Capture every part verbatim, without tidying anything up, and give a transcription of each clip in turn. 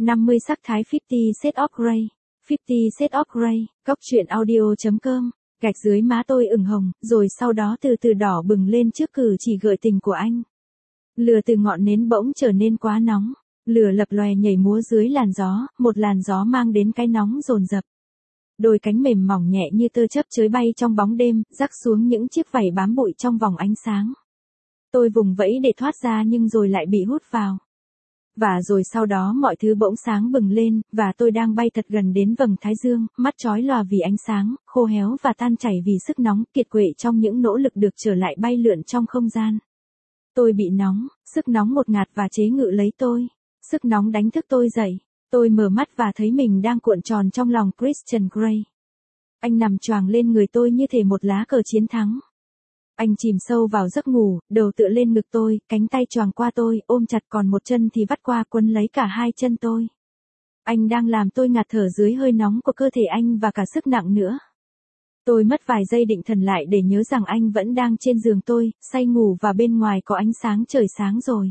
năm mươi sắc thái fifty Shades of Grey. fifty Shades of Grey, góc truyện audio.com, gạch dưới má tôi ửng hồng, rồi sau đó từ từ đỏ bừng lên trước cử chỉ gợi tình của anh. Lửa từ ngọn nến bỗng trở nên quá nóng. Lửa lập lòe nhảy múa dưới làn gió, một làn gió mang đến cái nóng dồn dập. Đôi cánh mềm mỏng nhẹ như tơ chớp chới bay trong bóng đêm, rắc xuống những chiếc vảy bám bụi trong vòng ánh sáng. Tôi vùng vẫy để thoát ra nhưng rồi lại bị hút vào. Và rồi sau đó mọi thứ bỗng sáng bừng lên, và tôi đang bay thật gần đến vầng thái dương, mắt chói lòa vì ánh sáng, khô héo và tan chảy vì sức nóng, kiệt quệ trong những nỗ lực được trở lại bay lượn trong không gian. Tôi bị nóng, sức nóng ngột ngạt và chế ngự lấy tôi. Sức nóng đánh thức tôi dậy. Tôi mở mắt và thấy mình đang cuộn tròn trong lòng Christian Grey. Anh nằm choàng lên người tôi như thể một lá cờ chiến thắng. Anh chìm sâu vào giấc ngủ, đầu tựa lên ngực tôi, cánh tay choàng qua tôi, ôm chặt, còn một chân thì vắt qua quấn lấy cả hai chân tôi. Anh đang làm tôi ngạt thở dưới hơi nóng của cơ thể anh và cả sức nặng nữa. Tôi mất vài giây định thần lại để nhớ rằng anh vẫn đang trên giường tôi, say ngủ và bên ngoài có ánh sáng trời sáng rồi.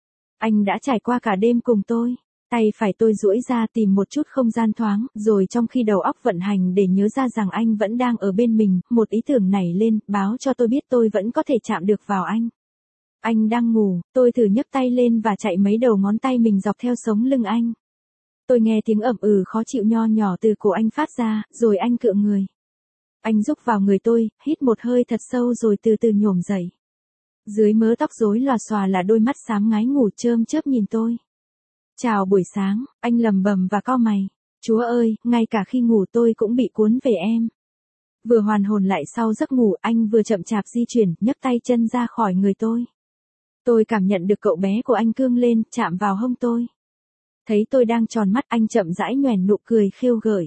Anh đã trải qua cả đêm cùng tôi. Tay phải tôi duỗi ra tìm một chút không gian thoáng, rồi trong khi đầu óc vận hành để nhớ ra rằng anh vẫn đang ở bên mình, một ý tưởng nảy lên, báo cho tôi biết tôi vẫn có thể chạm được vào anh. Anh đang ngủ, tôi thử nhấc tay lên và chạy mấy đầu ngón tay mình dọc theo sống lưng anh. Tôi nghe tiếng ẩm ừ khó chịu nho nhỏ từ cổ anh phát ra, rồi anh cựa người. Anh rúc vào người tôi, hít một hơi thật sâu rồi từ từ nhổm dậy. Dưới mớ tóc rối lòa xòa là đôi mắt xám ngái ngủ chớm chớp nhìn tôi. Chào buổi sáng, anh lầm bầm và cau mày. Chúa ơi, ngay cả khi ngủ tôi cũng bị cuốn về em. Vừa hoàn hồn lại sau giấc ngủ, anh vừa chậm chạp di chuyển, nhấc tay chân ra khỏi người tôi. Tôi cảm nhận được cậu bé của anh cương lên, chạm vào hông tôi. Thấy tôi đang tròn mắt, anh chậm rãi nhoẻn nụ cười khêu gợi.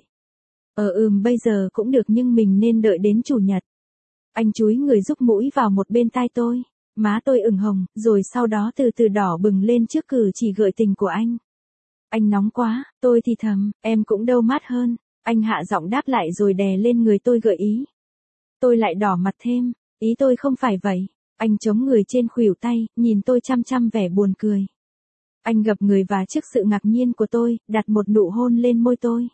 Ờ ừm bây giờ cũng được nhưng mình nên đợi đến chủ nhật. Anh chúi người rúc mũi vào một bên tai tôi. Má tôi ửng hồng, rồi sau đó từ từ đỏ bừng lên trước cử chỉ gợi tình của anh. Anh nóng quá, tôi thì thầm, em cũng đâu mát hơn. Anh hạ giọng đáp lại rồi đè lên người tôi gợi ý. Tôi lại đỏ mặt thêm, ý tôi không phải vậy. Anh chống người trên khuỷu tay, nhìn tôi chăm chăm vẻ buồn cười. Anh gập người và trước sự ngạc nhiên của tôi, đặt một nụ hôn lên môi tôi.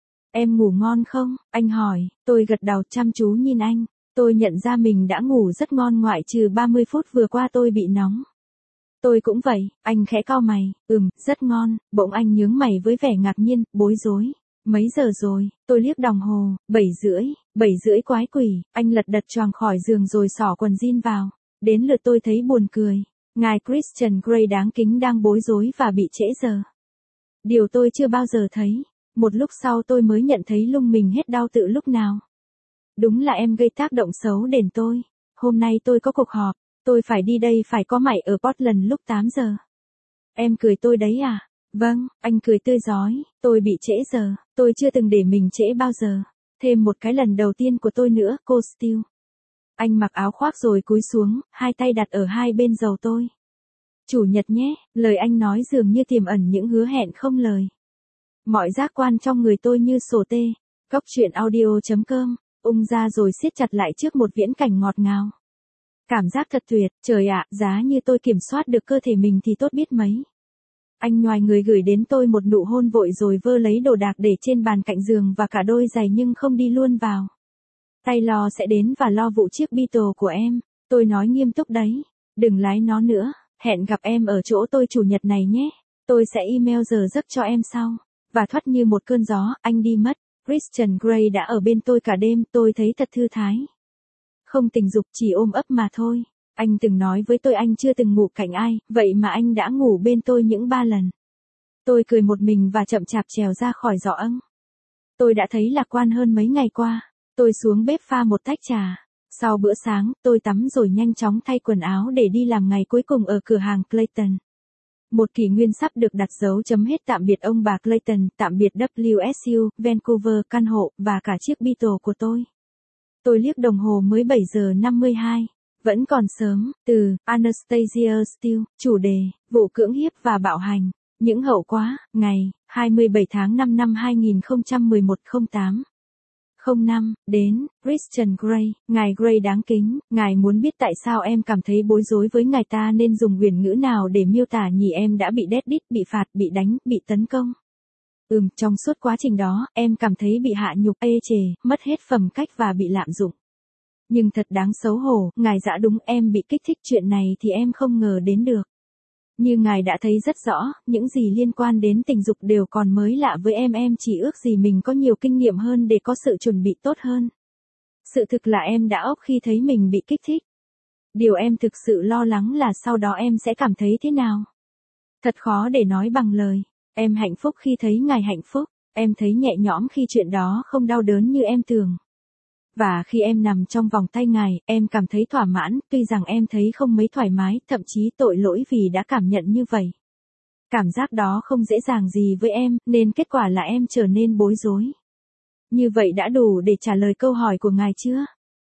Em ngủ ngon không? Anh hỏi, tôi gật đầu chăm chú nhìn anh. Tôi nhận ra mình đã ngủ rất ngon ngoại trừ ba mươi phút vừa qua tôi bị nóng. Tôi cũng vậy, anh khẽ cau mày, ừm, rất ngon, bỗng anh nhướng mày với vẻ ngạc nhiên, bối rối. Mấy giờ rồi? Tôi liếc đồng hồ, bảy rưỡi, bảy rưỡi quái quỷ, anh lật đật choàng khỏi giường rồi xỏ quần jean vào. Đến lượt tôi thấy buồn cười. Ngài Christian Grey đáng kính đang bối rối và bị trễ giờ. Điều tôi chưa bao giờ thấy. Một lúc sau tôi mới nhận thấy lưng mình hết đau tự lúc nào. Đúng là em gây tác động xấu đến tôi. Hôm nay tôi có cuộc họp, tôi phải đi đây phải có mặt ở Portland lúc tám giờ. Em cười tôi đấy à? Vâng, anh cười tươi rói, tôi bị trễ giờ, tôi chưa từng để mình trễ bao giờ. Thêm một cái lần đầu tiên của tôi nữa, cô Steele. Anh mặc áo khoác rồi cúi xuống, hai tay đặt ở hai bên rầu tôi. Chủ nhật nhé, lời anh nói dường như tiềm ẩn những hứa hẹn không lời. Mọi giác quan trong người tôi như sổ tê. Góc truyện audio.com, ung ra rồi siết chặt lại trước một viễn cảnh ngọt ngào. Cảm giác thật tuyệt, trời ạ, giá như tôi kiểm soát được cơ thể mình thì tốt biết mấy. Anh nhoài người gửi đến tôi một nụ hôn vội rồi vơ lấy đồ đạc để trên bàn cạnh giường và cả đôi giày nhưng không đi luôn vào. Tay lo sẽ đến và lo vụ chiếc Beetle của em, tôi nói nghiêm túc đấy. Đừng lái nó nữa, hẹn gặp em ở chỗ tôi chủ nhật này nhé. Tôi sẽ email giờ giấc cho em sau. Và thoát như một cơn gió, anh đi mất. Christian Grey đã ở bên tôi cả đêm, tôi thấy thật thư thái. Không tình dục, chỉ ôm ấp mà thôi. Anh từng nói với tôi anh chưa từng ngủ cạnh ai, vậy mà anh đã ngủ bên tôi những ba lần. Tôi cười một mình và chậm chạp trèo ra khỏi giỏ âng. Tôi đã thấy lạc quan hơn mấy ngày qua. Tôi xuống bếp pha một tách trà. Sau bữa sáng, tôi tắm rồi nhanh chóng thay quần áo để đi làm ngày cuối cùng ở cửa hàng Clayton. Một kỷ nguyên sắp được đặt dấu chấm hết, tạm biệt ông bà Clayton, tạm biệt W S U, Vancouver, căn hộ, và cả chiếc Beetle của tôi. Tôi liếc đồng hồ mới bảy giờ năm mươi hai. Vẫn còn sớm. Từ Anastasia Steele, chủ đề, vụ cưỡng hiếp và bạo hành. Những hậu quả, ngày, hai mươi bảy tháng năm năm hai nghìn không trăm mười một không tám. không năm, đến, Christian Grey, ngài Grey đáng kính, ngài muốn biết tại sao em cảm thấy bối rối với ngài, ta nên dùng uyển ngữ nào để miêu tả nhỉ? Em đã bị deadbeat, bị phạt, bị đánh, bị tấn công. Ừm, trong suốt quá trình đó, em cảm thấy bị hạ nhục, ê chề, mất hết phẩm cách và bị lạm dụng. Nhưng thật đáng xấu hổ, ngài dạ đúng em bị kích thích, chuyện này thì em không ngờ đến được. Như ngài đã thấy rất rõ, những gì liên quan đến tình dục đều còn mới lạ với em, em chỉ ước gì mình có nhiều kinh nghiệm hơn để có sự chuẩn bị tốt hơn. Sự thực là em đã ốc khi thấy mình bị kích thích. Điều em thực sự lo lắng là sau đó em sẽ cảm thấy thế nào. Thật khó để nói bằng lời. Em hạnh phúc khi thấy ngài hạnh phúc, em thấy nhẹ nhõm khi chuyện đó không đau đớn như em tưởng. Và khi em nằm trong vòng tay ngài, em cảm thấy thỏa mãn, tuy rằng em thấy không mấy thoải mái, thậm chí tội lỗi vì đã cảm nhận như vậy. Cảm giác đó không dễ dàng gì với em, nên kết quả là em trở nên bối rối. Như vậy đã đủ để trả lời câu hỏi của ngài chưa?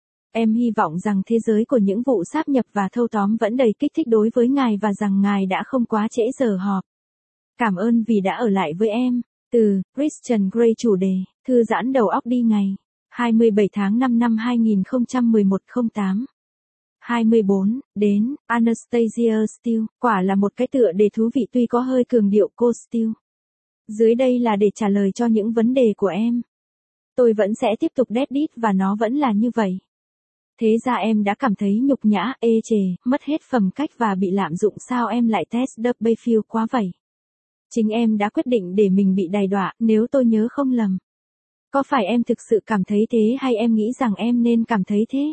Em hy vọng rằng thế giới của những vụ sáp nhập và thâu tóm vẫn đầy kích thích đối với ngài và rằng ngài đã không quá trễ giờ họp. Cảm ơn vì đã ở lại với em. Từ Christian Grey, chủ đề, thư giãn đầu óc đi ngày. hai mươi bảy tháng năm năm hai nghìn không trăm mười một không tám. hai mươi bốn, đến, Anastasia Steele, quả là một cái tựa đề thú vị tuy có hơi cường điệu cô Steele. Dưới đây là để trả lời cho những vấn đề của em. Tôi vẫn sẽ tiếp tục Reddit và nó vẫn là như vậy. Thế ra em đã cảm thấy nhục nhã, ê chề, mất hết phẩm cách và bị lạm dụng, sao em lại test the Bayfield quá vậy? Chính em đã quyết định để mình bị đày đọa, nếu tôi nhớ không lầm. Có phải em thực sự cảm thấy thế hay em nghĩ rằng em nên cảm thấy thế?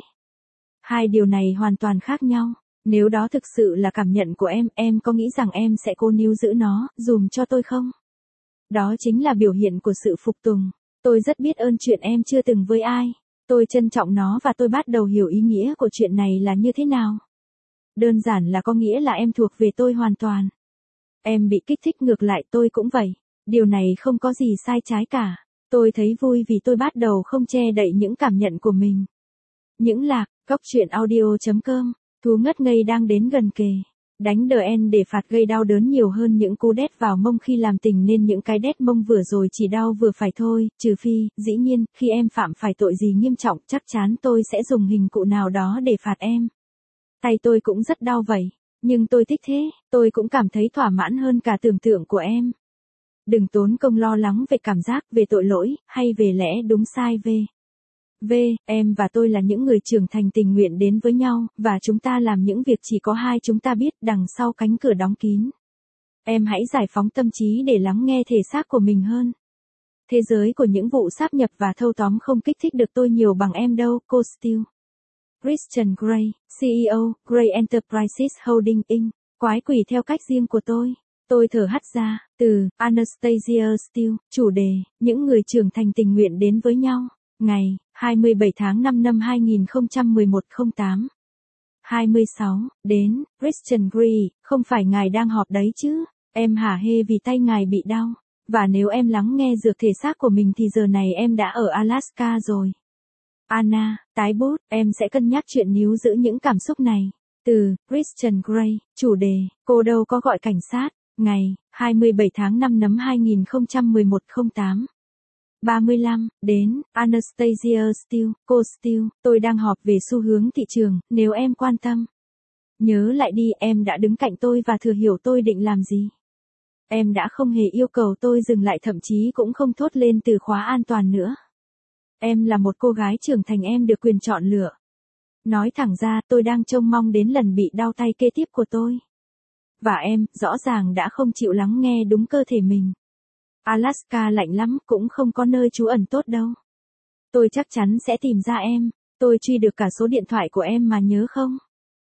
Hai điều này hoàn toàn khác nhau. Nếu đó thực sự là cảm nhận của em, em có nghĩ rằng em sẽ cố níu giữ nó, dùm cho tôi không? Đó chính là biểu hiện của sự phục tùng. Tôi rất biết ơn chuyện em chưa từng với ai. Tôi trân trọng nó và tôi bắt đầu hiểu ý nghĩa của chuyện này là như thế nào. Đơn giản là có nghĩa là em thuộc về tôi hoàn toàn. Em bị kích thích, ngược lại tôi cũng vậy. Điều này không có gì sai trái cả. Tôi thấy vui vì tôi bắt đầu không che đậy những cảm nhận của mình. Những lạc, góc truyện audio chấm com, thú ngất ngây đang đến gần kề. Đánh đờ en để phạt gây đau đớn nhiều hơn những cú đét vào mông khi làm tình, nên những cái đét mông vừa rồi chỉ đau vừa phải thôi, trừ phi, dĩ nhiên, khi em phạm phải tội gì nghiêm trọng, chắc chắn tôi sẽ dùng hình cụ nào đó để phạt em. Tay tôi cũng rất đau vậy, nhưng tôi thích thế, tôi cũng cảm thấy thỏa mãn hơn cả tưởng tượng của em. Đừng tốn công lo lắng về cảm giác, về tội lỗi, hay về lẽ đúng sai về. V, em và tôi là những người trưởng thành tình nguyện đến với nhau, và chúng ta làm những việc chỉ có hai chúng ta biết, đằng sau cánh cửa đóng kín. Em hãy giải phóng tâm trí để lắng nghe thể xác của mình hơn. Thế giới của những vụ sáp nhập và thâu tóm không kích thích được tôi nhiều bằng em đâu, cô Steele. Christian Grey, xê e ô, Grey Enterprises Holding Incorporated. Quái quỷ theo cách riêng của tôi. Tôi thở hắt ra, từ Anastasia Steele, chủ đề, những người trưởng thành tình nguyện đến với nhau. Ngày, hai mươi bảy tháng năm năm hai nghìn không trăm mười một không tám. hai mươi sáu, đến, Christian Grey, không phải ngài đang họp đấy chứ, em hả hê vì tay ngài bị đau, và nếu em lắng nghe dược thể xác của mình thì giờ này em đã ở Alaska rồi. Anna, tái bút, em sẽ cân nhắc chuyện níu giữ những cảm xúc này. Từ, Christian Grey, chủ đề, cô đâu có gọi cảnh sát, ngày, hai mươi bảy tháng năm năm hai nghìn không trăm mười một không tám. ba mươi lăm, đến, Anastasia Steele, cô Steele, tôi đang họp về xu hướng thị trường, nếu em quan tâm. Nhớ lại đi, em đã đứng cạnh tôi và thừa hiểu tôi định làm gì. Em đã không hề yêu cầu tôi dừng lại, thậm chí cũng không thốt lên từ khóa an toàn nữa. Em là một cô gái trưởng thành, em được quyền chọn lựa. Nói thẳng ra, tôi đang trông mong đến lần bị đau tay kế tiếp của tôi. Và em, rõ ràng đã không chịu lắng nghe đúng cơ thể mình. Alaska lạnh lắm, cũng không có nơi trú ẩn tốt đâu. Tôi chắc chắn sẽ tìm ra em. Tôi truy được cả số điện thoại của em mà, nhớ không?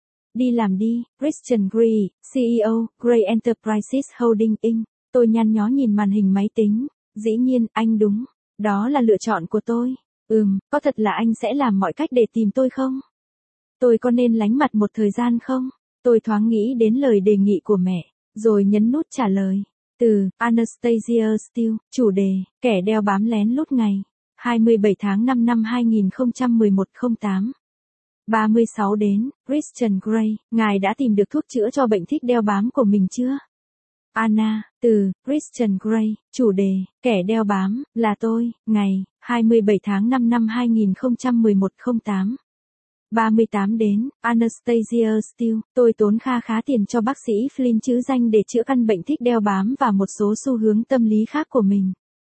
Đi làm đi, Christian Grey, xê e ô, Grey Enterprises Holding Incorporated. Tôi nhăn nhó nhìn màn hình máy tính. Dĩ nhiên, anh đúng. Đó là lựa chọn của tôi. Ừm, có thật là anh sẽ làm mọi cách để tìm tôi không? Tôi có nên lánh mặt một thời gian không? Tôi thoáng nghĩ đến lời đề nghị của mẹ, rồi nhấn nút trả lời. Từ Anastasia Steele, chủ đề, kẻ đeo bám lén lút ngày, hai mươi bảy tháng năm năm hai nghìn không trăm mười một không tám. ba mươi sáu, đến, Christian Grey, ngài đã tìm được thuốc chữa cho bệnh thích đeo bám của mình chưa? Anna, từ Christian Grey, chủ đề, kẻ đeo bám, là tôi, ngày, hai mươi bảy tháng năm năm hai nghìn không trăm mười một không tám. ba mươi tám, đến, Anastasia Steele, tôi tốn kha khá tiền cho bác sĩ Flynn chữ danh để chữa căn bệnh thích đeo bám và một số xu hướng tâm lý khác của mình.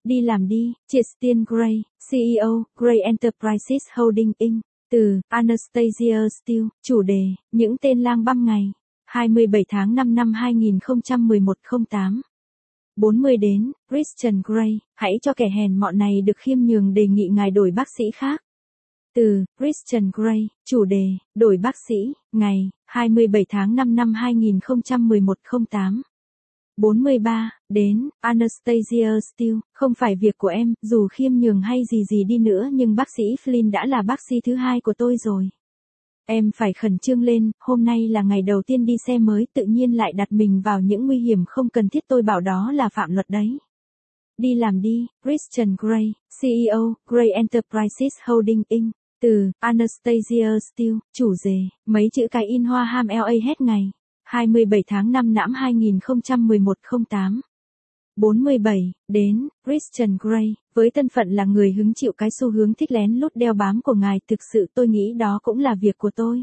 Đi làm đi, Christian Grey, xê e ô, Grey Enterprises Holding Incorporated. Từ Anastasia Steele, chủ đề, những tên lang băm ngày. hai mươi bảy tháng năm năm hai nghìn không trăm mười một không tám. bốn mươi đến, Christian Grey, hãy cho kẻ hèn mọn này được khiêm nhường đề nghị ngài đổi bác sĩ khác. Từ Christian Grey, chủ đề, đổi bác sĩ, ngày, hai mươi bảy tháng năm năm hai nghìn không trăm mười một không tám. bốn mươi ba, đến, Anastasia Steele, không phải việc của em, dù khiêm nhường hay gì gì đi nữa nhưng bác sĩ Flynn đã là bác sĩ thứ hai của tôi rồi. Em phải khẩn trương lên, hôm nay là ngày đầu tiên đi xe mới tự nhiên lại đặt mình vào những nguy hiểm không cần thiết, tôi bảo đó là phạm luật đấy. Đi làm đi, Christian Grey, xê e ô, Grey Enterprises Holding Incorporated. Từ Anastasia Steele, chủ đề, mấy chữ cái in hoa ham lờ a hết ngày. hai mươi bảy tháng năm năm hai nghìn không trăm mười một không tám. bốn mươi bảy, đến, Christian Grey, với thân phận là người hứng chịu cái xu hướng thích lén lút đeo bám của ngài, thực sự tôi nghĩ đó cũng là việc của tôi.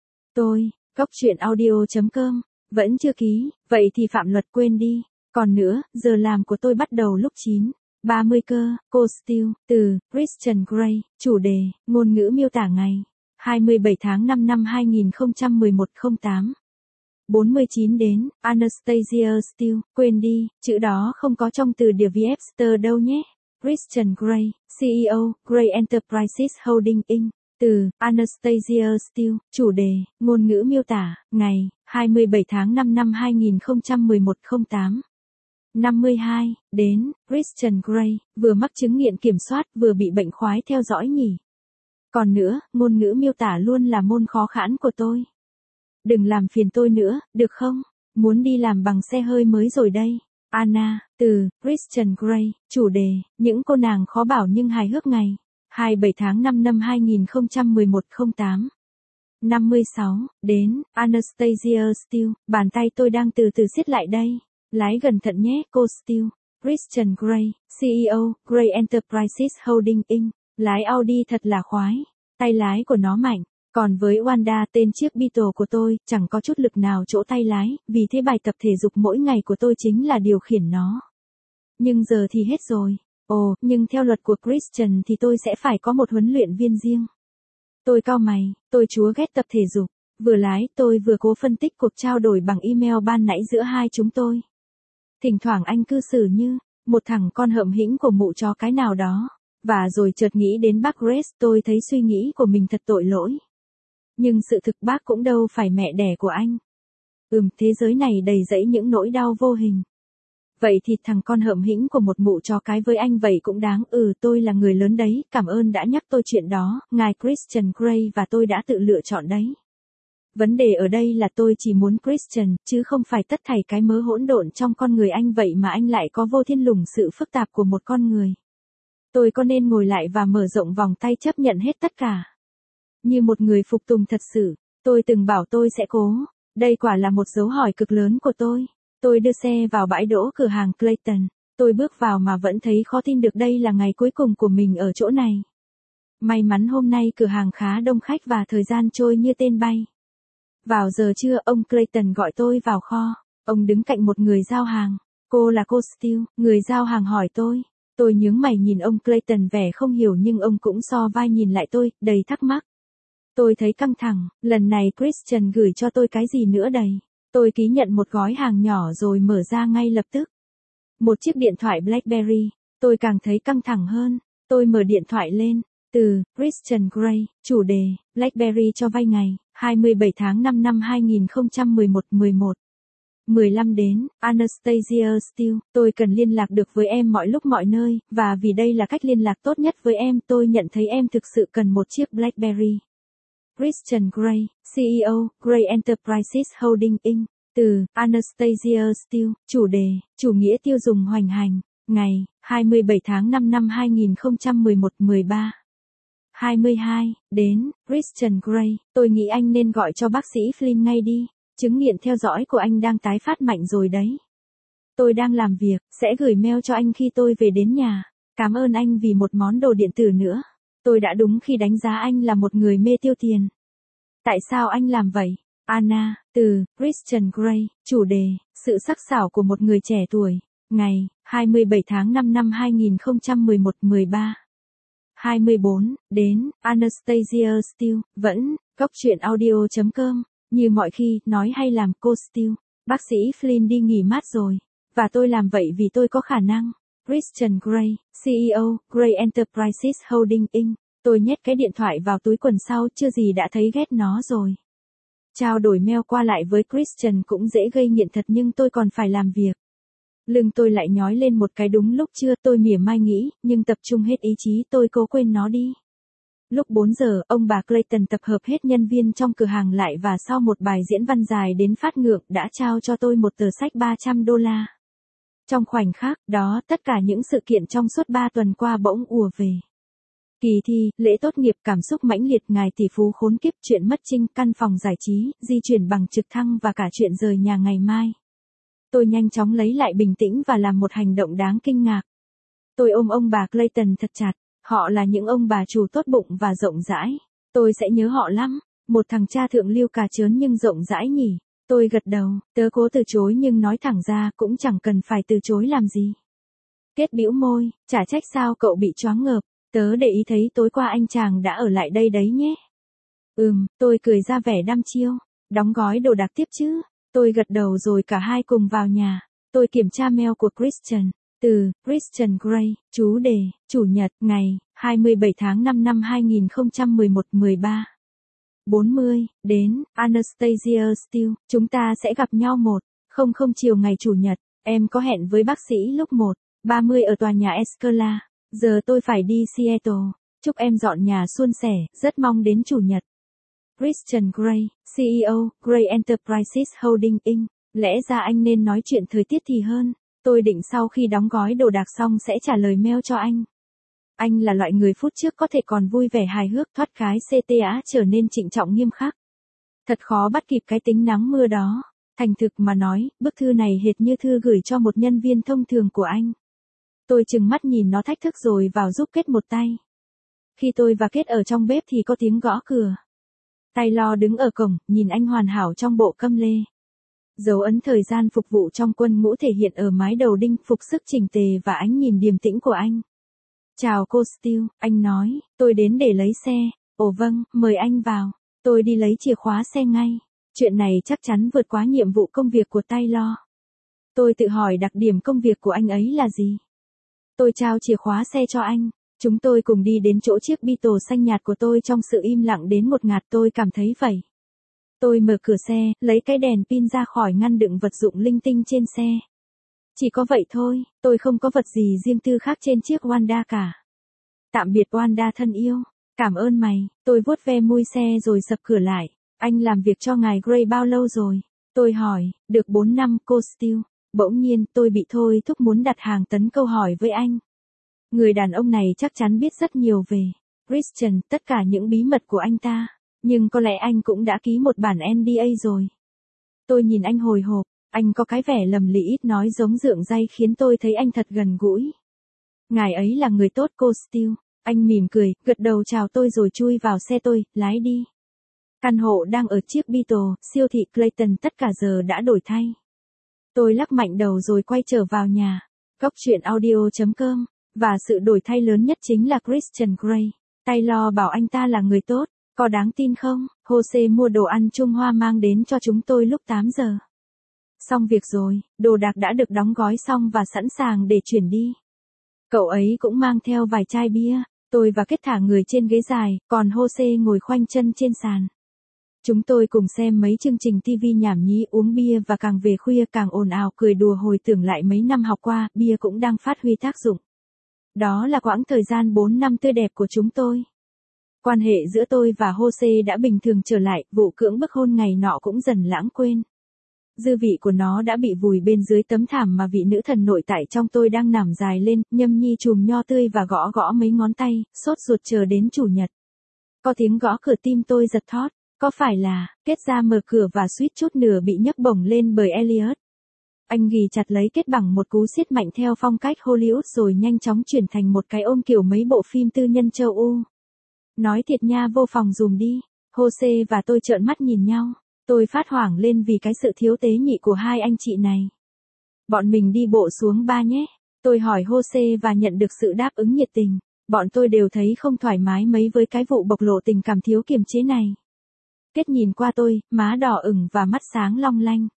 Tôi, góc truyện audio chấm com, vẫn chưa ký, vậy thì phạm luật quên đi. Còn nữa, giờ làm của tôi bắt đầu lúc chín ba mươi cơ, cô Steele, từ Christian Grey, chủ đề, ngôn ngữ miêu tả ngày. hai mươi bảy tháng năm năm hai nghìn không trăm mười một không tám. bốn mươi chín đến, Anastasia Steele, quên đi, chữ đó không có trong từ điển Webster đâu nhé. Christian Grey, xê e ô, Grey Enterprises Holding Incorporated. Từ Anastasia Steele, chủ đề, ngôn ngữ miêu tả, ngày, hai mươi bảy tháng năm năm hai nghìn không trăm mười một không tám. năm mươi hai, đến, Christian Grey, vừa mắc chứng nghiện kiểm soát, vừa bị bệnh khoái theo dõi nhỉ. Còn nữa, ngôn ngữ miêu tả luôn là môn khó khăn của tôi. Đừng làm phiền tôi nữa, được không? Muốn đi làm bằng xe hơi mới rồi đây. Anna, từ Christian Grey, chủ đề, những cô nàng khó bảo nhưng hài hước ngày. hai mươi bảy tháng năm năm hai nghìn không trăm mười một không tám. năm mươi sáu, đến, Anastasia Steele, bàn tay tôi đang từ từ siết lại đây. Lái gần thận nhé, cô Steele. Christian Grey, xê e ô, Grey Enterprises Holding Incorporated. Lái Audi thật là khoái. Tay lái của nó mạnh. Còn với Wanda, tên chiếc Beetle của tôi, chẳng có chút lực nào chỗ tay lái, vì thế bài tập thể dục mỗi ngày của tôi chính là điều khiển nó. Nhưng giờ thì hết rồi. Ồ, nhưng theo luật của Christian thì tôi sẽ phải có một huấn luyện viên riêng. Tôi cau mày, tôi chúa ghét tập thể dục. Vừa lái, tôi vừa cố phân tích cuộc trao đổi bằng email ban nãy giữa hai chúng tôi. Thỉnh thoảng anh cư xử như một thằng con hậm hĩnh của mụ chó cái nào đó. Và rồi chợt nghĩ đến bác Grace, tôi thấy suy nghĩ của mình thật tội lỗi. Nhưng sự thực bác cũng đâu phải mẹ đẻ của anh. Ừm, thế giới này đầy rẫy những nỗi đau vô hình. Vậy thì thằng con hậm hĩnh của một mụ chó cái với anh vậy cũng đáng. Ừ, tôi là người lớn đấy, cảm ơn đã nhắc tôi chuyện đó, ngài Christian Grey, và tôi đã tự lựa chọn đấy. Vấn đề ở đây là tôi chỉ muốn Christian, chứ không phải tất thảy cái mớ hỗn độn trong con người anh, vậy mà anh lại có vô thiên lùng sự phức tạp của một con người. Tôi có nên ngồi lại và mở rộng vòng tay chấp nhận hết tất cả? Như một người phục tùng thật sự, tôi từng bảo tôi sẽ cố. Đây quả là một dấu hỏi cực lớn của tôi. Tôi đưa xe vào bãi đỗ cửa hàng Clayton. Tôi bước vào mà vẫn thấy khó tin được đây là ngày cuối cùng của mình ở chỗ này. May mắn hôm nay cửa hàng khá đông khách và thời gian trôi như tên bay. Vào giờ trưa, ông Clayton gọi tôi vào kho. Ông đứng cạnh một người giao hàng. Cô là cô Steele, người giao hàng hỏi tôi. Tôi nhướng mày nhìn ông Clayton vẻ không hiểu, nhưng ông cũng so vai nhìn lại tôi, đầy thắc mắc. Tôi thấy căng thẳng, lần này Christian gửi cho tôi cái gì nữa đây? Tôi ký nhận một gói hàng nhỏ rồi mở ra ngay lập tức. Một chiếc điện thoại BlackBerry. Tôi càng thấy căng thẳng hơn. Tôi mở điện thoại lên. Từ Christian Grey, chủ đề, BlackBerry cho vay ngày, hai mươi bảy tháng năm năm hai nghìn không trăm mười một mười một. mười lăm đến, Anastasia Steele, tôi cần liên lạc được với em mọi lúc mọi nơi, và vì đây là cách liên lạc tốt nhất với em, tôi nhận thấy em thực sự cần một chiếc BlackBerry. Christian Grey, xê e ô, Grey Enterprises Holding Incorporated. Từ Anastasia Steele, chủ đề, chủ nghĩa tiêu dùng hoành hành, ngày, hai mươi bảy tháng năm năm hai nghìn không trăm mười một mười ba. hai mươi hai, đến, Christian Grey, tôi nghĩ anh nên gọi cho bác sĩ Flynn ngay đi. Chứng nghiện theo dõi của anh đang tái phát mạnh rồi đấy. Tôi đang làm việc, sẽ gửi mail cho anh khi tôi về đến nhà. Cảm ơn anh vì một món đồ điện tử nữa. Tôi đã đúng khi đánh giá anh là một người mê tiêu tiền. Tại sao anh làm vậy? Anna, từ Christian Grey, chủ đề, sự sắc sảo của một người trẻ tuổi. Ngày, hai mươi bảy tháng năm năm hai nghìn không trăm mười một mười ba. hai mươi bốn, đến, Anastasia Steele, vẫn, góc truyện audio chấm com, như mọi khi, nói hay làm, cô Steele. Bác sĩ Flynn đi nghỉ mát rồi. Và tôi làm vậy vì tôi có khả năng. Christian Grey, xê e ô, Grey Enterprises Holding Incorporated. Tôi nhét cái điện thoại vào túi quần sau, chưa gì đã thấy ghét nó rồi. Trao đổi mail qua lại với Christian cũng dễ gây nghiện thật, nhưng tôi còn phải làm việc. Lưng tôi lại nhói lên một cái đúng lúc trưa, tôi mỉa mai nghĩ, nhưng tập trung hết ý chí tôi cố quên nó đi. Lúc bốn giờ, ông bà Clayton tập hợp hết nhân viên trong cửa hàng lại và sau một bài diễn văn dài đến phát ngượng đã trao cho tôi một tờ sách ba trăm đô la. Trong khoảnh khắc đó, tất cả những sự kiện trong suốt ba tuần qua bỗng ùa về. Kỳ thi, lễ tốt nghiệp, cảm xúc mãnh liệt, ngài tỷ phú khốn kiếp, chuyện mất trinh, căn phòng giải trí, di chuyển bằng trực thăng và cả chuyện rời nhà ngày mai. Tôi nhanh chóng lấy lại bình tĩnh và làm một hành động đáng kinh ngạc. Tôi ôm ông bà Clayton thật chặt. Họ là những ông bà chủ tốt bụng và rộng rãi. Tôi sẽ nhớ họ lắm. Một thằng cha thượng lưu cà chớn nhưng rộng rãi nhỉ. Tôi gật đầu, tớ cố từ chối nhưng nói thẳng ra cũng chẳng cần phải từ chối làm gì. Kết bĩu môi, chả trách sao cậu bị choáng ngợp. Tớ để ý thấy tối qua anh chàng đã ở lại đây đấy nhé. Ừm, tôi cười ra vẻ đăm chiêu. Đóng gói đồ đạc tiếp chứ. Tôi gật đầu rồi cả hai cùng vào nhà. Tôi kiểm tra mail của Christian. Từ, Christian Grey, chú đề, Chủ nhật, ngày, hai mươi bảy tháng năm năm hai nghìn không trăm mười một mười ba. bốn mươi, đến, Anastasia Steele, chúng ta sẽ gặp nhau một, không không chiều ngày Chủ nhật, em có hẹn với bác sĩ lúc một, ba mươi ở tòa nhà Escala, giờ tôi phải đi Seattle, chúc em dọn nhà suôn sẻ, rất mong đến Chủ nhật. Christian Grey, xê e ô, Grey Enterprises Holding Incorporated, lẽ ra anh nên nói chuyện thời tiết thì hơn. Tôi định sau khi đóng gói đồ đạc xong sẽ trả lời mail cho anh. Anh là loại người phút trước có thể còn vui vẻ hài hước, thoát cái xê tê a trở nên trịnh trọng nghiêm khắc. Thật khó bắt kịp cái tính nắng mưa đó. Thành thực mà nói, bức thư này hệt như thư gửi cho một nhân viên thông thường của anh. Tôi trừng mắt nhìn nó thách thức rồi vào giúp Kết một tay. Khi tôi và Kết ở trong bếp thì có tiếng gõ cửa. Taylor đứng ở cổng, nhìn anh hoàn hảo trong bộ câm lê. Dấu ấn thời gian phục vụ trong quân ngũ thể hiện ở mái đầu đinh, phục sức chỉnh tề và ánh nhìn điềm tĩnh của anh. Chào cô Steele, anh nói, tôi đến để lấy xe. Ồ vâng, mời anh vào. Tôi đi lấy chìa khóa xe ngay. Chuyện này chắc chắn vượt quá nhiệm vụ công việc của Taylor. Tôi tự hỏi đặc điểm công việc của anh ấy là gì. Tôi trao chìa khóa xe cho anh. Chúng tôi cùng đi đến chỗ chiếc Beetle xanh nhạt của tôi trong sự im lặng đến ngột ngạt, tôi cảm thấy vậy. Tôi mở cửa xe, lấy cái đèn pin ra khỏi ngăn đựng vật dụng linh tinh trên xe. Chỉ có vậy thôi, tôi không có vật gì riêng tư khác trên chiếc Wanda cả. Tạm biệt Wanda thân yêu, cảm ơn mày, tôi vuốt ve mui xe rồi sập cửa lại. Anh làm việc cho ngài Grey bao lâu rồi? Tôi hỏi, được bốn năm cô Steele. Bỗng nhiên tôi bị thôi thúc muốn đặt hàng tấn câu hỏi với anh. Người đàn ông này chắc chắn biết rất nhiều về Christian, tất cả những bí mật của anh ta. Nhưng có lẽ anh cũng đã ký một bản en đê a rồi. Tôi nhìn anh hồi hộp, anh có cái vẻ lầm lĩ ít nói giống dượng dây khiến tôi thấy anh thật gần gũi. Ngài ấy là người tốt cô Steele. Anh mỉm cười, gật đầu chào tôi rồi chui vào xe tôi, lái đi. Căn hộ đang ở chiếc Beetle, siêu thị Clayton tất cả giờ đã đổi thay. Tôi lắc mạnh đầu rồi quay trở vào nhà. Góc truyện audio chấm com. Và sự đổi thay lớn nhất chính là Christian Grey. Taylor bảo anh ta là người tốt. Có đáng tin không? Jose mua đồ ăn Trung Hoa mang đến cho chúng tôi lúc tám giờ. Xong việc rồi, đồ đạc đã được đóng gói xong và sẵn sàng để chuyển đi. Cậu ấy cũng mang theo vài chai bia. Tôi và Kết thả người trên ghế dài, còn Jose ngồi khoanh chân trên sàn. Chúng tôi cùng xem mấy chương trình ti vi nhảm nhí, uống bia và càng về khuya càng ồn ào cười đùa hồi tưởng lại mấy năm học qua, bia cũng đang phát huy tác dụng. Đó là quãng thời gian bốn năm tươi đẹp của chúng tôi. Quan hệ giữa tôi và Jose đã bình thường trở lại, vụ cưỡng bức hôn ngày nọ cũng dần lãng quên. Dư vị của nó đã bị vùi bên dưới tấm thảm mà vị nữ thần nội tại trong tôi đang nằm dài lên, nhâm nhi chùm nho tươi và gõ gõ mấy ngón tay, sốt ruột chờ đến Chủ nhật. Có tiếng gõ cửa, tim tôi giật thót, có phải là, Kết ra mở cửa và suýt chút nữa bị nhấc bổng lên bởi Elliot. Anh ghì chặt lấy Kết bằng một cú siết mạnh theo phong cách Hollywood rồi nhanh chóng chuyển thành một cái ôm kiểu mấy bộ phim tư nhân châu Âu. Nói thiệt nha, vô phòng dùm đi. Jose và tôi trợn mắt nhìn nhau. Tôi phát hoảng lên vì cái sự thiếu tế nhị của hai anh chị này. Bọn mình đi bộ xuống ba nhé. Tôi hỏi Jose và nhận được sự đáp ứng nhiệt tình. Bọn tôi đều thấy không thoải mái mấy với cái vụ bộc lộ tình cảm thiếu kiềm chế này. Kết nhìn qua tôi, má đỏ ửng và mắt sáng long lanh.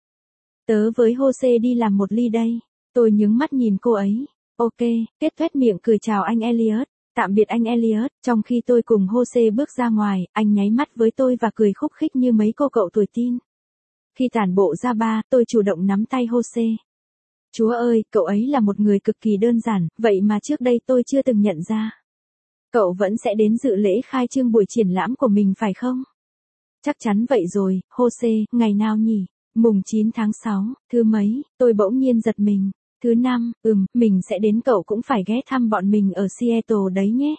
Tớ với Jose đi làm một ly đây. Tôi nhướng mắt nhìn cô ấy. Ok, Kết tuét miệng cười chào anh Elliot. Tạm biệt anh Elliot. Trong khi tôi cùng Jose bước ra ngoài, anh nháy mắt với tôi và cười khúc khích như mấy cô cậu tuổi teen. Khi tản bộ ra ba, tôi chủ động nắm tay Jose. Chúa ơi, cậu ấy là một người cực kỳ đơn giản, vậy mà trước đây tôi chưa từng nhận ra. Cậu vẫn sẽ đến dự lễ khai trương buổi triển lãm của mình phải không? Chắc chắn vậy rồi, Jose, ngày nào nhỉ? Mùng chín tháng sáu, thứ mấy? Tôi bỗng nhiên giật mình. Thứ năm, ừm, mình sẽ đến, cậu cũng phải ghé thăm bọn mình ở Seattle đấy nhé.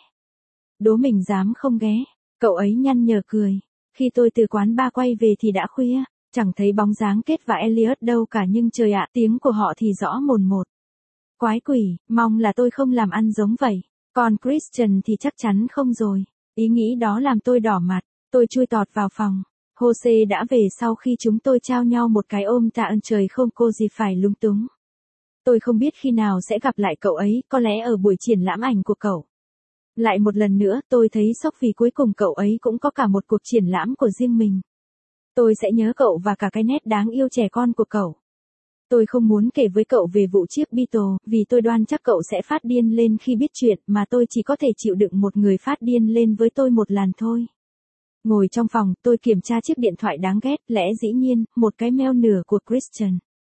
Đố mình dám không ghé. Cậu ấy nhăn nhở cười. Khi tôi từ quán bar quay về thì đã khuya, chẳng thấy bóng dáng Kết và Elliot đâu cả, nhưng trời ạ, tiếng của họ thì rõ mồn một. Quái quỷ, mong là tôi không làm ăn giống vậy. Còn Christian thì chắc chắn không rồi. Ý nghĩ đó làm tôi đỏ mặt. Tôi chui tọt vào phòng. Jose đã về sau khi chúng tôi trao nhau một cái ôm tạ ơn, trời không cô gì phải lúng túng. Tôi không biết khi nào sẽ gặp lại cậu ấy, có lẽ ở buổi triển lãm ảnh của cậu. Lại một lần nữa, tôi thấy sốc vì cuối cùng cậu ấy cũng có cả một cuộc triển lãm của riêng mình. Tôi sẽ nhớ cậu và cả cái nét đáng yêu trẻ con của cậu. Tôi không muốn kể với cậu về vụ chiếc Beetle, vì tôi đoán chắc cậu sẽ phát điên lên khi biết chuyện, mà tôi chỉ có thể chịu đựng một người phát điên lên với tôi một lần thôi. Ngồi trong phòng, tôi kiểm tra chiếc điện thoại đáng ghét, lẽ dĩ nhiên, một cái mail nửa của Christian.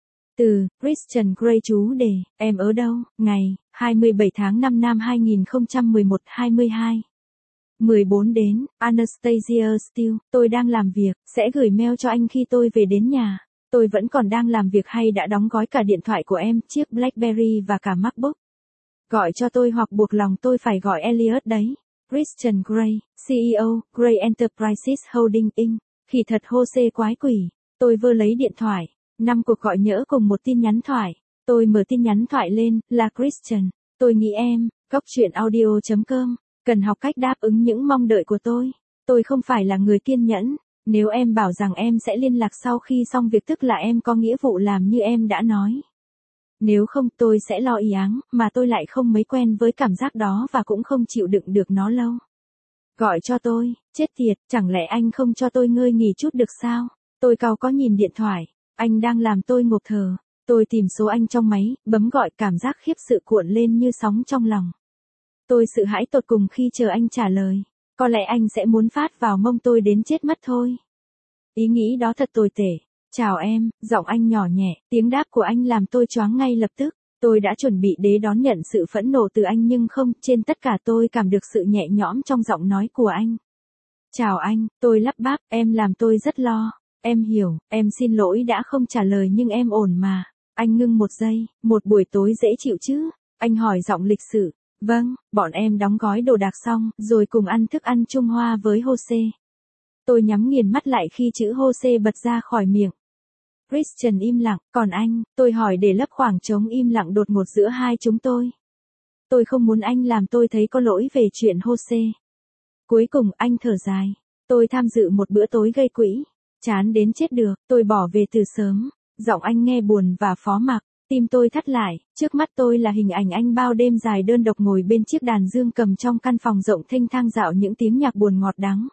Từ, Christian Grey, chú đề, em ở đâu, ngày, hai mươi bảy tháng năm năm hai nghìn không trăm mười một, hai mươi hai. mười bốn đến, Anastasia Steele, tôi đang làm việc, sẽ gửi mail cho anh khi tôi về đến nhà. Tôi vẫn còn đang làm việc hay đã đóng gói cả điện thoại của em, chiếc BlackBerry và cả MacBook. Gọi cho tôi hoặc buộc lòng tôi phải gọi Elliot đấy. Christian Grey, xê e ô, Grey Enterprises Holding Incorporated. Khi thật Jose quái quỷ. Tôi vơ lấy điện thoại. Năm cuộc gọi nhỡ cùng một tin nhắn thoại. Tôi mở tin nhắn thoại lên, là Christian. Tôi nghĩ em, cóc truyện audio chấm com, cần học cách đáp ứng những mong đợi của tôi. Tôi không phải là người kiên nhẫn. Nếu em bảo rằng em sẽ liên lạc sau khi xong việc, tức là em có nghĩa vụ làm như em đã nói. Nếu không, tôi sẽ lo ý áng, mà tôi lại không mấy quen với cảm giác đó và cũng không chịu đựng được nó lâu. Gọi cho tôi, chết tiệt, chẳng lẽ anh không cho tôi ngơi nghỉ chút được sao? Tôi cau có nhìn điện thoại, anh đang làm tôi ngộp thở. Tôi tìm số anh trong máy, bấm gọi, cảm giác khiếp sợ cuộn lên như sóng trong lòng. Tôi sợ hãi tột cùng khi chờ anh trả lời. Có lẽ anh sẽ muốn phát vào mông tôi đến chết mất thôi. Ý nghĩ đó thật tồi tệ. Chào em, giọng anh nhỏ nhẹ, tiếng đáp của anh làm tôi choáng ngay lập tức. Tôi đã chuẩn bị để đón nhận sự phẫn nộ từ anh nhưng không, trên tất cả tôi cảm được sự nhẹ nhõm trong giọng nói của anh. Chào anh, tôi lắp bắp, em làm tôi rất lo. Em hiểu, em xin lỗi đã không trả lời nhưng em ổn mà. Anh ngưng một giây, một buổi tối dễ chịu chứ? Anh hỏi giọng lịch sự. Vâng, bọn em đóng gói đồ đạc xong, rồi cùng ăn thức ăn Trung Hoa với Jose. Tôi nhắm nghiền mắt lại khi chữ Jose bật ra khỏi miệng. Christian im lặng, còn anh, tôi hỏi để lấp khoảng trống im lặng đột ngột giữa hai chúng tôi. Tôi không muốn anh làm tôi thấy có lỗi về chuyện Jose. Cuối cùng anh thở dài. Tôi tham dự một bữa tối gây quỹ. Chán đến chết được, tôi bỏ về từ sớm. Giọng anh nghe buồn và phó mặc. Tim tôi thắt lại, trước mắt tôi là hình ảnh anh bao đêm dài đơn độc ngồi bên chiếc đàn dương cầm trong căn phòng rộng thênh thang dạo những tiếng nhạc buồn ngọt đắng.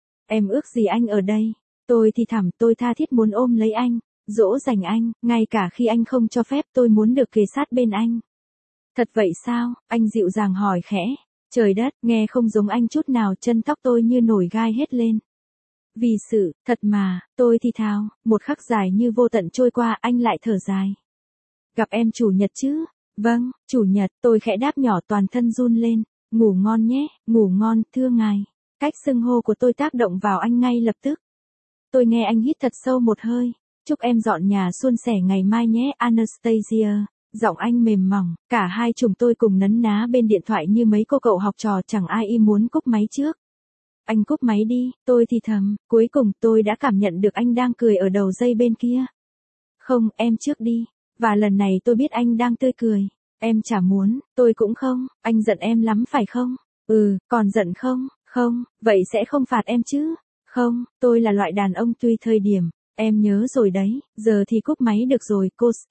Em ước gì anh ở đây. Tôi thì thầm, tôi tha thiết muốn ôm lấy anh, dỗ dành anh, ngay cả khi anh không cho phép, tôi muốn được kề sát bên anh. Thật vậy sao? Anh dịu dàng hỏi khẽ. Trời đất, nghe không giống anh chút nào, chân tóc tôi như nổi gai hết lên. Vì sự, thật mà, tôi thì thào, một khắc dài như vô tận trôi qua, anh lại thở dài. Gặp em chủ nhật chứ? Vâng, chủ nhật, tôi khẽ đáp nhỏ, toàn thân run lên. Ngủ ngon nhé, ngủ ngon, thưa ngài. Cách xưng hô của tôi tác động vào anh ngay lập tức. Tôi nghe anh hít thật sâu một hơi. Chúc em dọn nhà suôn sẻ ngày mai nhé, Anastasia. Giọng anh mềm mỏng, cả hai chúng tôi cùng nấn ná bên điện thoại như mấy cô cậu học trò, chẳng ai im muốn cúp máy trước. Anh cúp máy đi, tôi thì thầm, cuối cùng tôi đã cảm nhận được anh đang cười ở đầu dây bên kia. Không, em trước đi. Và lần này tôi biết anh đang tươi cười. Em chả muốn, tôi cũng không, anh giận em lắm phải không? Ừ, còn giận không? Không, vậy sẽ không phạt em chứ? Không, tôi là loại đàn ông tùy thời điểm, em nhớ rồi đấy, giờ thì cúp máy được rồi, cô Steele.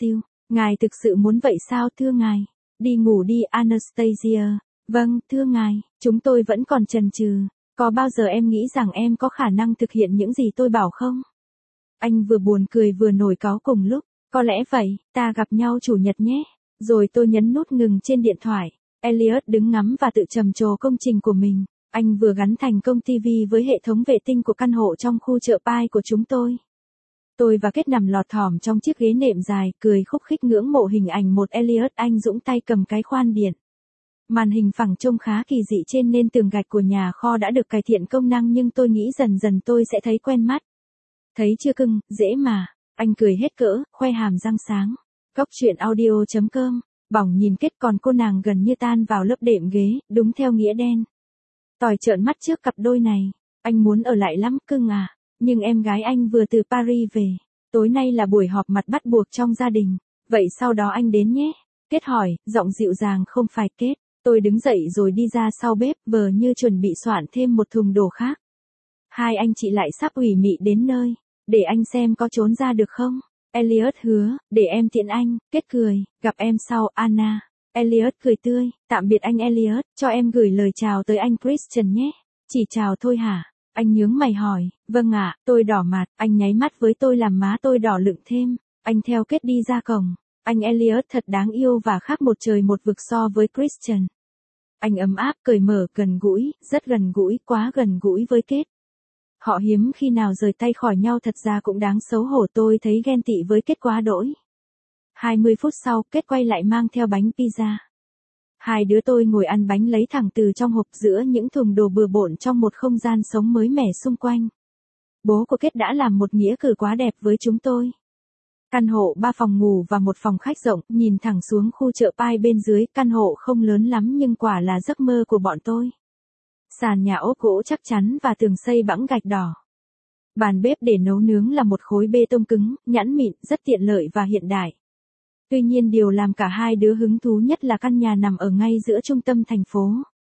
Ngài thực sự muốn vậy sao thưa ngài? Đi ngủ đi Anastasia. Vâng, thưa ngài, chúng tôi vẫn còn chần chừ. Có bao giờ em nghĩ rằng em có khả năng thực hiện những gì tôi bảo không? Anh vừa buồn cười vừa nổi cáu cùng lúc. Có lẽ vậy, ta gặp nhau chủ nhật nhé. Rồi tôi nhấn nút ngừng trên điện thoại. Elliot đứng ngắm và tự trầm trồ công trình của mình. Anh vừa gắn thành công ti vi với hệ thống vệ tinh của căn hộ trong khu chợ Pai của chúng tôi. Tôi và Kết nằm lọt thỏm trong chiếc ghế nệm dài, cười khúc khích ngưỡng mộ hình ảnh một Elliot anh dũng tay cầm cái khoan điện. Màn hình phẳng trông khá kỳ dị trên nền tường gạch của nhà kho đã được cải thiện công năng nhưng tôi nghĩ dần dần tôi sẽ thấy quen mắt. Thấy chưa cưng, dễ mà. Anh cười hết cỡ, khoe hàm răng sáng. Góc truyện audio chấm com. Bỏng nhìn Kết còn cô nàng gần như tan vào lớp đệm ghế, đúng theo nghĩa đen. Tỏi trợn mắt trước cặp đôi này. Anh muốn ở lại lắm cưng à. Nhưng em gái anh vừa từ Paris về. Tối nay là buổi họp mặt bắt buộc trong gia đình. Vậy sau đó anh đến nhé. Kết hỏi, giọng dịu dàng không phải Kết. Tôi đứng dậy rồi đi ra sau bếp vờ như chuẩn bị soạn thêm một thùng đồ khác. Hai anh chị lại sắp ủy mị đến nơi. Để anh xem có trốn ra được không? Elliot hứa, để em tiện anh. Kết cười, gặp em sau, Anna. Elliot cười tươi, tạm biệt anh Elliot, cho em gửi lời chào tới anh Christian nhé. Chỉ chào thôi hả? Anh nhướng mày hỏi, vâng ạ, tôi đỏ mặt, anh nháy mắt với tôi làm má tôi đỏ lựng thêm. Anh theo Kết đi ra cổng. Anh Elliot thật đáng yêu và khác một trời một vực so với Christian. Anh ấm áp, cởi mở, gần gũi, rất gần gũi, quá gần gũi với Kết. Họ hiếm khi nào rời tay khỏi nhau thật ra cũng đáng xấu hổ tôi thấy ghen tị với Kết quá đỗi. hai mươi phút sau, Kết quay lại mang theo bánh pizza. Hai đứa tôi ngồi ăn bánh lấy thẳng từ trong hộp giữa những thùng đồ bừa bộn trong một không gian sống mới mẻ xung quanh. Bố của Kết đã làm một nghĩa cử quá đẹp với chúng tôi. Căn hộ ba phòng ngủ và một phòng khách rộng, nhìn thẳng xuống khu chợ Pai bên dưới, căn hộ không lớn lắm nhưng quả là giấc mơ của bọn tôi. Sàn nhà ốp gỗ chắc chắn và tường xây bằng gạch đỏ. Bàn bếp để nấu nướng là một khối bê tông cứng, nhẵn mịn, rất tiện lợi và hiện đại. Tuy nhiên điều làm cả hai đứa hứng thú nhất là căn nhà nằm ở ngay giữa trung tâm thành phố.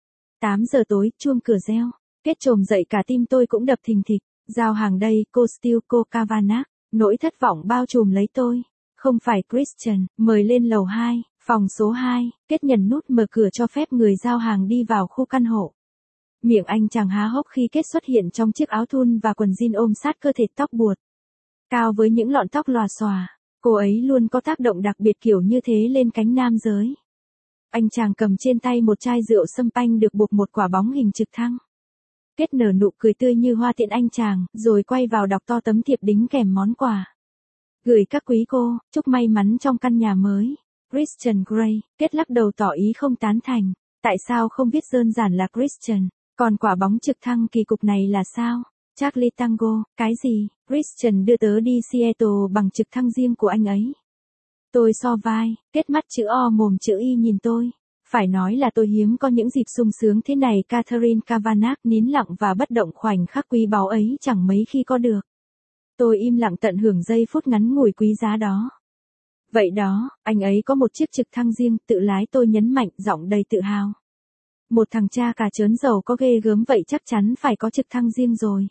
tám giờ tối, chuông cửa reo. Kết trồm dậy cả tim tôi cũng đập thình thịch. Giao hàng đây, cô Steele, cô Kavanagh. Nỗi thất vọng bao trùm lấy tôi. Không phải Christian, mời lên lầu hai, phòng số hai. Kết nhấn nút mở cửa cho phép người giao hàng đi vào khu căn hộ. Miệng anh chàng há hốc khi Kết xuất hiện trong chiếc áo thun và quần jean ôm sát cơ thể tóc buột. Cao với những lọn tóc lòa xòa. Cô ấy luôn có tác động đặc biệt kiểu như thế lên cánh nam giới. Anh chàng cầm trên tay một chai rượu sâm panh được buộc một quả bóng hình trực thăng. Kết nở nụ cười tươi như hoa tiện anh chàng, rồi quay vào đọc to tấm thiệp đính kèm món quà. Gửi các quý cô, chúc may mắn trong căn nhà mới. Christian Grey. Kết lắc đầu tỏ ý không tán thành. Tại sao không viết đơn giản là Christian? Còn quả bóng trực thăng kỳ cục này là sao? Charlie Tango, cái gì? Christian đưa tớ đi Seattle bằng trực thăng riêng của anh ấy. Tôi so vai, Kết mắt chữ O mồm chữ Y nhìn tôi. Phải nói là tôi hiếm có những dịp sung sướng thế này. Catherine Kavanagh nín lặng và bất động khoảnh khắc quý báu ấy chẳng mấy khi có được. Tôi im lặng tận hưởng giây phút ngắn ngủi quý giá đó. Vậy đó, anh ấy có một chiếc trực thăng riêng, tự lái tôi nhấn mạnh, giọng đầy tự hào. Một thằng cha cà chớn giàu có ghê gớm vậy chắc chắn phải có trực thăng riêng rồi.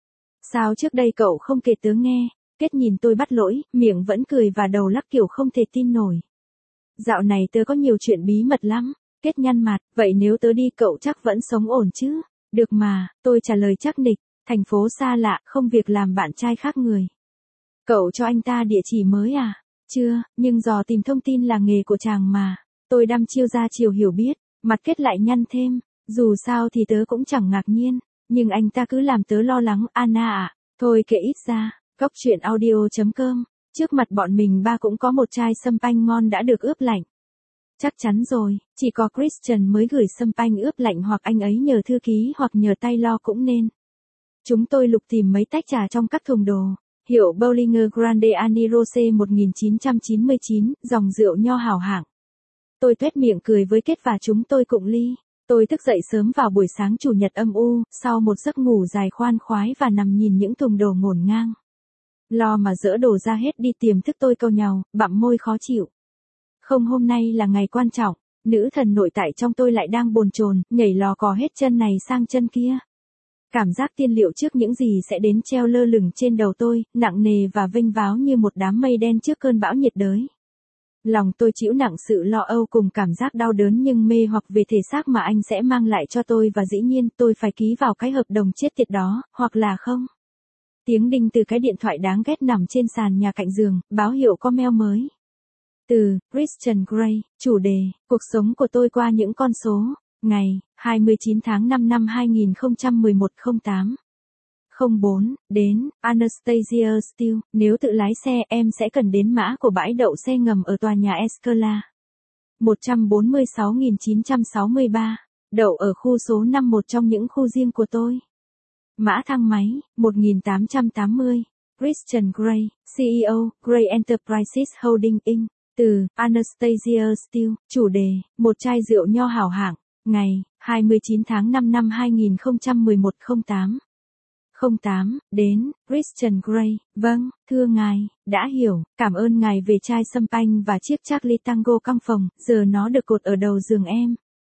Sao trước đây cậu không kể tớ nghe? Kết nhìn tôi bắt lỗi, miệng vẫn cười và đầu lắc kiểu không thể tin nổi. Dạo này tớ có nhiều chuyện bí mật lắm. Kết nhăn mặt, vậy nếu tớ đi cậu chắc vẫn sống ổn chứ? Được mà, tôi trả lời chắc nịch, thành phố xa lạ, không việc làm bạn trai khác người. Cậu cho anh ta địa chỉ mới à? Chưa, nhưng dò tìm thông tin là nghề của chàng mà. Tôi đăm chiêu ra chiều hiểu biết, mặt Kết lại nhăn thêm, dù sao thì tớ cũng chẳng ngạc nhiên, nhưng anh ta cứ làm tớ lo lắng, Anna ạ. Thôi kệ ít ra, góc truyện audio chấm com. Trước mặt bọn mình ba cũng có một chai sâm panh ngon đã được ướp lạnh. Chắc chắn rồi, chỉ có Christian mới gửi sâm panh ướp lạnh hoặc anh ấy nhờ thư ký hoặc nhờ tay lo cũng nên. Chúng tôi lục tìm mấy tách trà trong các thùng đồ. Hiệu Bollinger Grande Anni Rose một nghìn chín trăm chín mươi chín, dòng rượu nho hảo hạng. Tôi tuét miệng cười với Kết và chúng tôi cụng ly. Tôi thức dậy sớm vào buổi sáng chủ nhật âm u, sau một giấc ngủ dài khoan khoái và nằm nhìn những thùng đồ ngổn ngang. Lo mà dỡ đồ ra hết đi tiềm thức tôi câu nhàu, bặm môi khó chịu. Không, hôm nay là ngày quan trọng, nữ thần nội tại trong tôi lại đang bồn chồn, nhảy lò cò hết chân này sang chân kia. Cảm giác tiên liệu trước những gì sẽ đến treo lơ lửng trên đầu tôi, nặng nề và vênh váo như một đám mây đen trước cơn bão nhiệt đới. Lòng tôi chịu nặng sự lo âu cùng cảm giác đau đớn nhưng mê hoặc về thể xác mà anh sẽ mang lại cho tôi và dĩ nhiên tôi phải ký vào cái hợp đồng chết tiệt đó, hoặc là không. Tiếng đinh từ cái điện thoại đáng ghét nằm trên sàn nhà cạnh giường, báo hiệu có mail mới. Từ Christian Grey, chủ đề, cuộc sống của tôi qua những con số, ngày, hai mươi chín tháng năm năm hai nghìn không trăm mười một không tám. không bốn, đến, Anastasia Steele, nếu tự lái xe em sẽ cần đến mã của bãi đậu xe ngầm ở tòa nhà Escala. một trăm bốn mươi sáu nghìn chín trăm sáu mươi ba, đậu ở khu số năm một trong những khu riêng của tôi. Mã thang máy, một nghìn tám trăm tám mươi. Christian Grey, xê e ô, Grey Enterprises Holding Incorporated. Từ Anastasia Steele, chủ đề, một chai rượu nho hảo hạng, ngày, hai mươi chín tháng năm năm hai nghìn không trăm mười một không tám. không tám, đến, Christian Grey, vâng, thưa ngài, đã hiểu, cảm ơn ngài về chai champagne và chiếc Charlie Tango căng phòng, giờ nó được cột ở đầu giường em.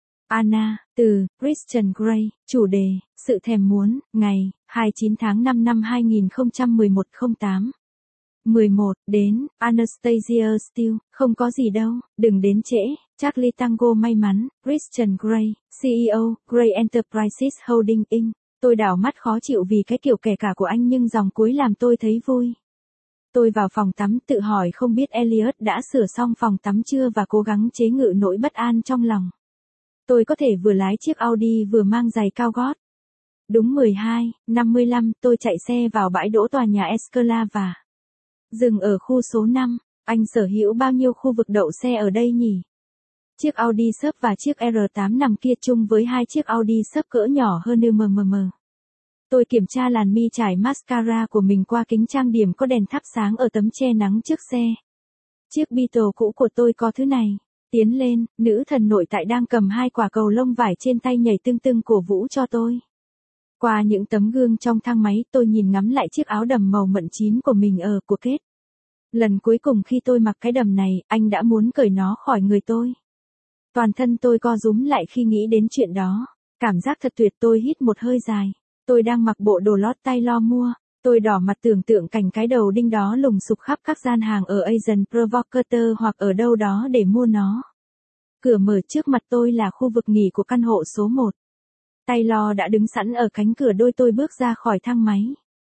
Anna, từ, Christian Grey, chủ đề, sự thèm muốn, ngày, hai mươi chín tháng năm năm hai nghìn không trăm mười một không tám. mười một, đến, Anastasia Steele, không có gì đâu, đừng đến trễ, Charlie Tango may mắn, Christian Grey, xê e ô, Grey Enterprises Holding Incorporated. Tôi đảo mắt khó chịu vì cái kiểu kể cả của anh nhưng dòng cuối làm tôi thấy vui. Tôi vào phòng tắm tự hỏi không biết Elliot đã sửa xong phòng tắm chưa và cố gắng chế ngự nỗi bất an trong lòng. Tôi có thể vừa lái chiếc Audi vừa mang giày cao gót. Đúng mười hai, năm mươi lăm tôi chạy xe vào bãi đỗ tòa nhà Escala và dừng ở khu số năm. Anh sở hữu bao nhiêu khu vực đậu xe ở đây nhỉ? Chiếc Audi Sub và chiếc R tám nằm kia chung với hai chiếc Audi Sub cỡ nhỏ hơn mmm. Tôi kiểm tra làn mi trải mascara của mình qua kính trang điểm có đèn thắp sáng ở tấm che nắng trước xe. Chiếc Beetle cũ của tôi có thứ này. Tiến lên, nữ thần nội tại đang cầm hai quả cầu lông vải trên tay nhảy tưng tưng cổ vũ cho tôi. Qua những tấm gương trong thang máy tôi nhìn ngắm lại chiếc áo đầm màu mận chín của mình ở của Kết. Lần cuối cùng khi tôi mặc cái đầm này, anh đã muốn cởi nó khỏi người tôi. Toàn thân tôi co rúm lại khi nghĩ đến chuyện đó. Cảm giác thật tuyệt, tôi hít một hơi dài. Tôi đang mặc bộ đồ lót Taylor mua. Tôi đỏ mặt tưởng tượng cảnh cái đầu đinh đó lùng sục khắp các gian hàng ở Asian Provocateur hoặc ở đâu đó để mua nó. Cửa mở trước mặt tôi là khu vực nghỉ của căn hộ số một. Taylor đã đứng sẵn ở cánh cửa đôi tôi bước ra khỏi thang máy.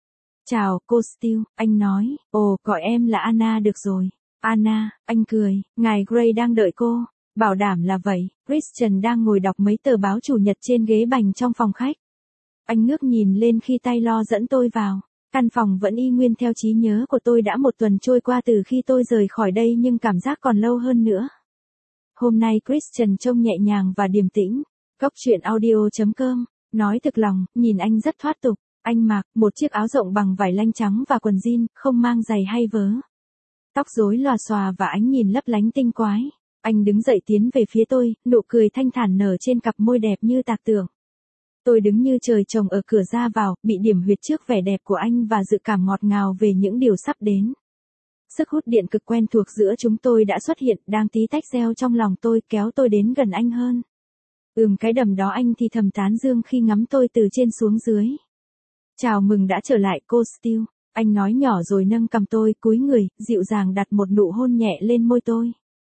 Chào, cô Steele, anh nói, ồ, gọi em là Anna được rồi. Anna, anh cười, ngài Grey đang đợi cô. Bảo đảm là vậy, Christian đang ngồi đọc mấy tờ báo chủ nhật trên ghế bành trong phòng khách. Anh ngước nhìn lên khi Taylor dẫn tôi vào. Căn phòng vẫn y nguyên theo trí nhớ của tôi, đã một tuần trôi qua từ khi tôi rời khỏi đây nhưng cảm giác còn lâu hơn nữa. Hôm nay Christian trông nhẹ nhàng và điềm tĩnh. Góc truyện audio chấm com, nói thực lòng, nhìn anh rất thoát tục. Anh mặc một chiếc áo rộng bằng vải lanh trắng và quần jean, không mang giày hay vớ. Tóc rối lòa xòa và ánh nhìn lấp lánh tinh quái. Anh đứng dậy tiến về phía tôi, nụ cười thanh thản nở trên cặp môi đẹp như tạc tượng. Tôi đứng như trời trồng ở cửa ra vào, bị điểm huyệt trước vẻ đẹp của anh và dự cảm ngọt ngào về những điều sắp đến. Sức hút điện cực quen thuộc giữa chúng tôi đã xuất hiện, đang tí tách reo trong lòng tôi, kéo tôi đến gần anh hơn. Ừm, cái đầm đó, anh thì thầm tán dương khi ngắm tôi từ trên xuống dưới. Chào mừng đã trở lại cô Steele, anh nói nhỏ rồi nâng cằm tôi, cúi người, dịu dàng đặt một nụ hôn nhẹ lên môi tôi.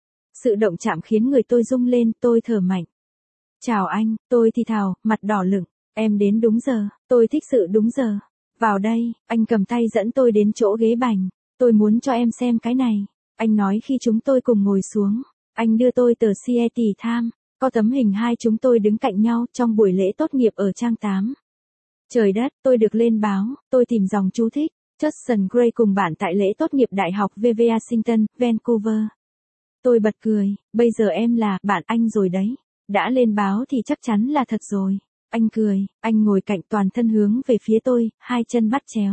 Sự động chạm khiến người tôi rung lên, tôi thở mạnh. Chào anh, tôi thì thào, mặt đỏ lửng, em đến đúng giờ, tôi thích sự đúng giờ. Vào đây, anh cầm tay dẫn tôi đến chỗ ghế bành, tôi muốn cho em xem cái này, anh nói khi chúng tôi cùng ngồi xuống. Anh đưa tôi tờ Seattle Times, có tấm hình hai chúng tôi đứng cạnh nhau trong buổi lễ tốt nghiệp ở trang tám. Trời đất, tôi được lên báo, tôi tìm dòng chú thích, Thurston Gray cùng bạn tại lễ tốt nghiệp Đại học vê vê Washington, Vancouver. Tôi bật cười, bây giờ em là bạn anh rồi đấy. Đã lên báo thì chắc chắn là thật rồi. Anh cười, anh ngồi cạnh toàn thân hướng về phía tôi, hai chân bắt chéo.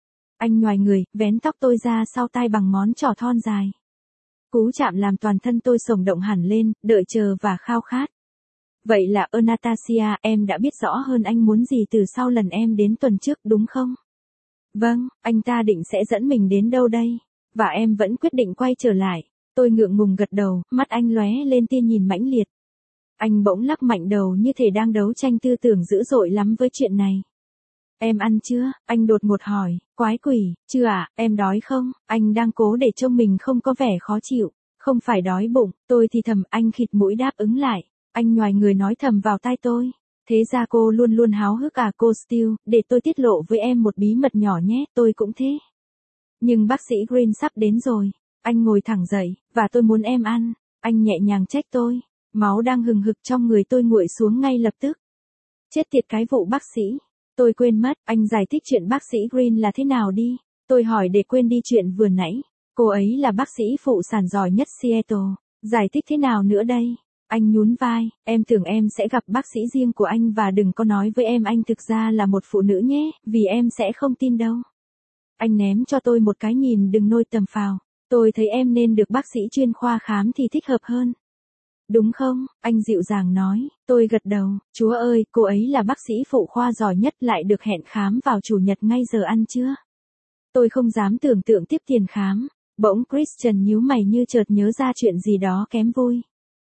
Anh nhoài người, vén tóc tôi ra sau tai bằng ngón trỏ thon dài. Cú chạm làm toàn thân tôi xồng động hẳn lên, đợi chờ và khao khát. Vậy là Anastasia, em đã biết rõ hơn anh muốn gì từ sau lần em đến tuần trước đúng không? Vâng, anh ta định sẽ dẫn mình đến đâu đây? Và em vẫn quyết định quay trở lại. Tôi ngượng ngùng gật đầu, mắt anh lóe lên tia nhìn mãnh liệt. Anh bỗng lắc mạnh đầu như thể đang đấu tranh tư tưởng dữ dội lắm với chuyện này. Em ăn chưa? Anh đột ngột hỏi, quái quỷ, chưa ạ, à, em đói không? Anh đang cố để trông mình không có vẻ khó chịu. Không phải đói bụng, tôi thì thầm, anh khịt mũi đáp ứng lại. Anh nhoài người nói thầm vào tai tôi. Thế ra cô luôn luôn háo hức à cô Steele, để tôi tiết lộ với em một bí mật nhỏ nhé, tôi cũng thế. Nhưng bác sĩ Green sắp đến rồi. Anh ngồi thẳng dậy, và tôi muốn em ăn. Anh nhẹ nhàng trách tôi. Máu đang hừng hực trong người tôi nguội xuống ngay lập tức. Chết tiệt cái vụ bác sĩ. Tôi quên mất, anh giải thích chuyện bác sĩ Green là thế nào đi. Tôi hỏi để quên đi chuyện vừa nãy. Cô ấy là bác sĩ phụ sản giỏi nhất Seattle. Giải thích thế nào nữa đây? Anh nhún vai, em tưởng em sẽ gặp bác sĩ riêng của anh và đừng có nói với em anh thực ra là một phụ nữ nhé, vì em sẽ không tin đâu. Anh ném cho tôi một cái nhìn đừng nôi tầm phào. Tôi thấy em nên được bác sĩ chuyên khoa khám thì thích hợp hơn. Đúng không? Anh dịu dàng nói. Tôi gật đầu. Chúa ơi, cô ấy là bác sĩ phụ khoa giỏi nhất lại được hẹn khám vào chủ nhật ngay giờ ăn trưa. Tôi không dám tưởng tượng tiếp tiền khám. Bỗng Christian nhíu mày như chợt nhớ ra chuyện gì đó kém vui.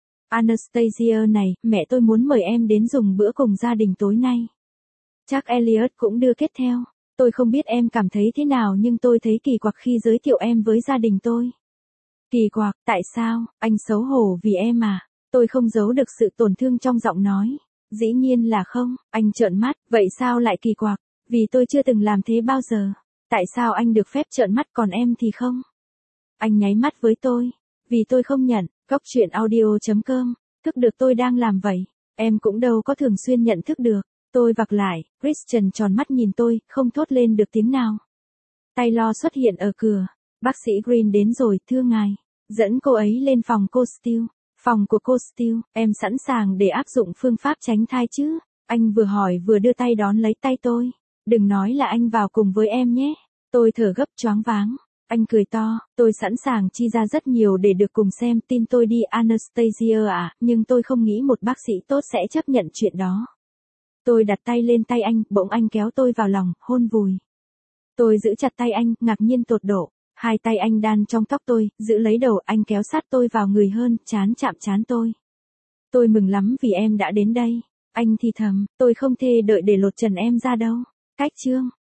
Anastasia này, mẹ tôi muốn mời em đến dùng bữa cùng gia đình tối nay. Chắc Elliot cũng đưa kết theo. Tôi không biết em cảm thấy thế nào nhưng tôi thấy kỳ quặc khi giới thiệu em với gia đình tôi. Kỳ quặc, tại sao, anh xấu hổ vì em à? Tôi không giấu được sự tổn thương trong giọng nói. Dĩ nhiên là không, anh trợn mắt, vậy sao lại kỳ quặc? Vì tôi chưa từng làm thế bao giờ. Tại sao anh được phép trợn mắt còn em thì không? Anh nháy mắt với tôi. Vì tôi không nhận, góc chuyện audio chấm com, thức được tôi đang làm vậy. Em cũng đâu có thường xuyên nhận thức được. Tôi vặc lại, Christian tròn mắt nhìn tôi, không thốt lên được tiếng nào. Taylor xuất hiện ở cửa. Bác sĩ Green đến rồi, thưa ngài. Dẫn cô ấy lên phòng cô Steele. Phòng của cô Steele, em sẵn sàng để áp dụng phương pháp tránh thai chứ? Anh vừa hỏi vừa đưa tay đón lấy tay tôi. Đừng nói là anh vào cùng với em nhé. Tôi thở gấp choáng váng. Anh cười to, tôi sẵn sàng chi ra rất nhiều để được cùng xem, tin tôi đi Anastasia à, nhưng tôi không nghĩ một bác sĩ tốt sẽ chấp nhận chuyện đó. Tôi đặt tay lên tay anh, bỗng anh kéo tôi vào lòng, hôn vùi. Tôi giữ chặt tay anh, ngạc nhiên tột độ. Hai tay anh đan trong tóc tôi, giữ lấy đầu anh kéo sát tôi vào người hơn, trán chạm trán tôi. Tôi mừng lắm vì em đã đến đây. Anh thì thầm, tôi không thể đợi để lột trần em ra đâu. Cách chương.